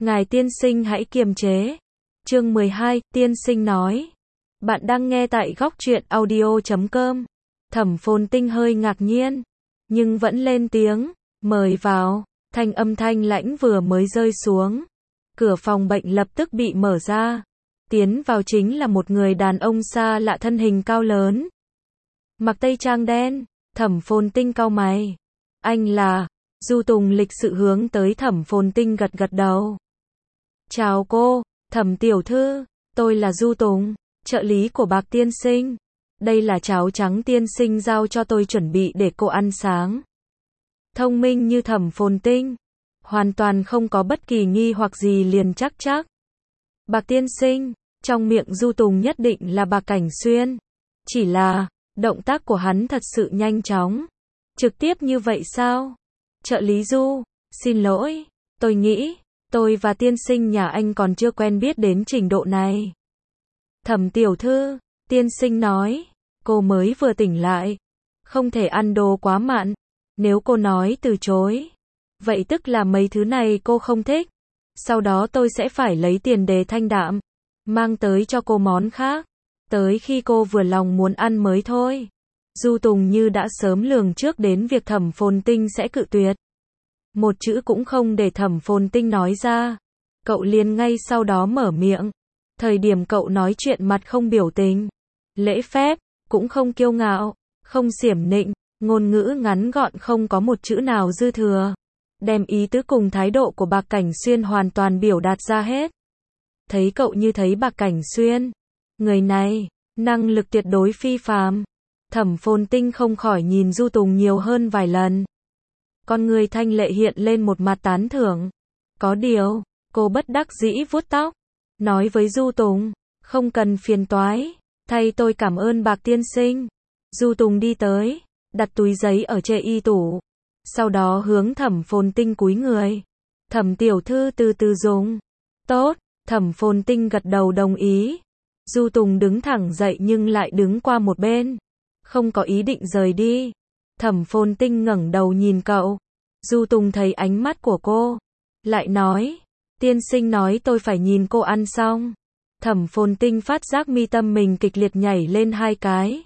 Ngài tiên sinh hãy kiềm chế. Chương 12, tiên sinh nói. Bạn đang nghe tại góc truyện audio.com. Thẩm Phồn Tinh hơi ngạc nhiên, nhưng vẫn lên tiếng, mời vào. Thanh thanh lãnh vừa mới rơi xuống. Cửa phòng bệnh lập tức bị mở ra. Tiến vào chính là một người đàn ông xa lạ, thân hình cao lớn. Mặc tây trang đen. Thẩm Phồn Tinh cau mày. Anh là... Du Tùng lịch sự hướng tới Thẩm Phồn Tinh gật gật đầu. Chào cô, Thẩm tiểu thư, tôi là Du Tùng, trợ lý của Bạc tiên sinh. Đây là cháo trắng tiên sinh giao cho tôi chuẩn bị để cô ăn sáng. Thông minh như Thẩm Phồn Tinh, hoàn toàn không có bất kỳ nghi hoặc gì liền chắc. Bạc tiên sinh, trong miệng Du Tùng nhất định là Bạc Cảnh Xuyên. Chỉ là, động tác của hắn thật sự nhanh chóng. Trực tiếp như vậy sao? Trợ lý Du, xin lỗi, tôi nghĩ, tôi và tiên sinh nhà anh còn chưa quen biết đến trình độ này. Thẩm tiểu thư, tiên sinh nói, cô mới vừa tỉnh lại, không thể ăn đồ quá mặn. Nếu cô nói từ chối, vậy tức là mấy thứ này cô không thích. Sau đó tôi sẽ phải lấy tiền đề thanh đạm, mang tới cho cô món khác, tới khi cô vừa lòng muốn ăn mới thôi. Du Tùng như đã sớm lường trước đến việc Thẩm Phồn Tinh sẽ cự tuyệt. Một chữ cũng không để Thẩm Phồn Tinh nói ra. Cậu liền ngay sau đó mở miệng. Thời điểm cậu nói chuyện mặt không biểu tình, lễ phép, cũng không kiêu ngạo, không xiểm nịnh, ngôn ngữ ngắn gọn không có một chữ nào dư thừa. Đem ý tứ cùng thái độ của Bạc Cảnh Xuyên hoàn toàn biểu đạt ra hết. Thấy cậu như thấy Bạc Cảnh Xuyên. Người này, năng lực tuyệt đối phi phàm. Thẩm Phồn Tinh không khỏi nhìn Du Tùng nhiều hơn vài lần. Con người thanh lệ hiện lên một mặt tán thưởng. Có điều, cô bất đắc dĩ vuốt tóc, nói với Du Tùng, không cần phiền toái, thay tôi cảm ơn Bạc tiên sinh. Du Tùng đi tới, đặt túi giấy ở trên y tủ, sau đó hướng Thẩm Phồn Tinh cúi người. Thẩm tiểu thư từ từ dùng. Tốt, Thẩm Phồn Tinh gật đầu đồng ý. Du Tùng đứng thẳng dậy nhưng lại đứng qua một bên, không có ý định rời đi. Thẩm Phồn Tinh ngẩng đầu nhìn cậu. Du Tùng thấy ánh mắt của cô, lại nói, tiên sinh nói tôi phải nhìn cô ăn xong. Thẩm Phồn Tinh phát giác mi tâm mình kịch liệt nhảy lên 2 cái.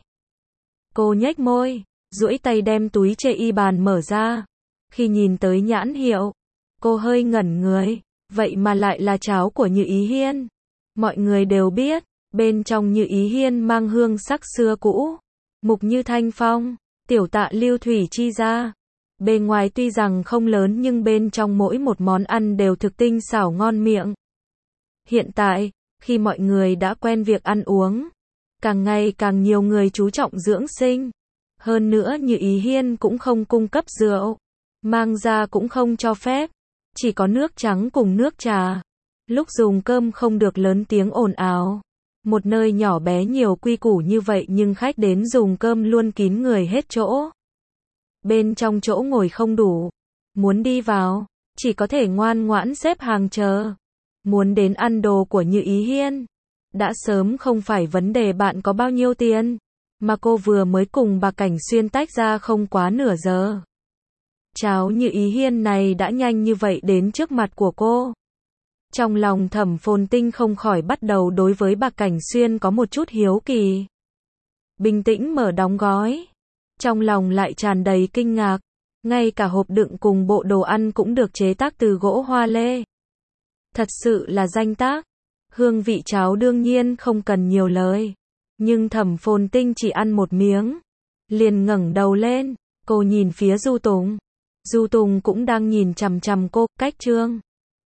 Cô nhếch môi, duỗi tay đem túi trên y bàn mở ra. Khi nhìn tới nhãn hiệu, cô hơi ngẩn người, vậy mà lại là cháo của Như Ý Hiên. Mọi người đều biết, bên trong Như Ý Hiên mang hương sắc xưa cũ, mục như thanh phong, tiểu tạ lưu thủy chi ra. Bề ngoài tuy rằng không lớn nhưng bên trong mỗi một món ăn đều thực tinh xảo ngon miệng. Hiện tại, khi mọi người đã quen việc ăn uống, càng ngày càng nhiều người chú trọng dưỡng sinh. Hơn nữa Như Ý Hiên cũng không cung cấp rượu, mang ra cũng không cho phép, chỉ có nước trắng cùng nước trà. Lúc dùng cơm không được lớn tiếng ồn ào. Một nơi nhỏ bé nhiều quy củ như vậy nhưng khách đến dùng cơm luôn kín người hết chỗ. Bên trong chỗ ngồi không đủ, muốn đi vào, chỉ có thể ngoan ngoãn xếp hàng chờ. Muốn đến ăn đồ của Như Ý Hiên, đã sớm không phải vấn đề bạn có bao nhiêu tiền, mà cô vừa mới cùng Bạc Cảnh Xuyên tách ra không quá nửa giờ. Cháo Như Ý Hiên này đã nhanh như vậy đến trước mặt của cô. Trong lòng Thẩm Phồn Tinh không khỏi bắt đầu đối với Bạc Cảnh Xuyên có một chút hiếu kỳ. Bình tĩnh mở đóng gói, trong lòng lại tràn đầy kinh ngạc, ngay cả hộp đựng cùng bộ đồ ăn cũng được chế tác từ gỗ hoa lê. Thật sự là danh tác. Hương vị cháo đương nhiên không cần nhiều lời, nhưng Thẩm Phồn Tinh chỉ ăn một miếng, liền ngẩng đầu lên, cô nhìn phía Du Tùng. Du Tùng cũng đang nhìn chằm chằm cô, cách Trương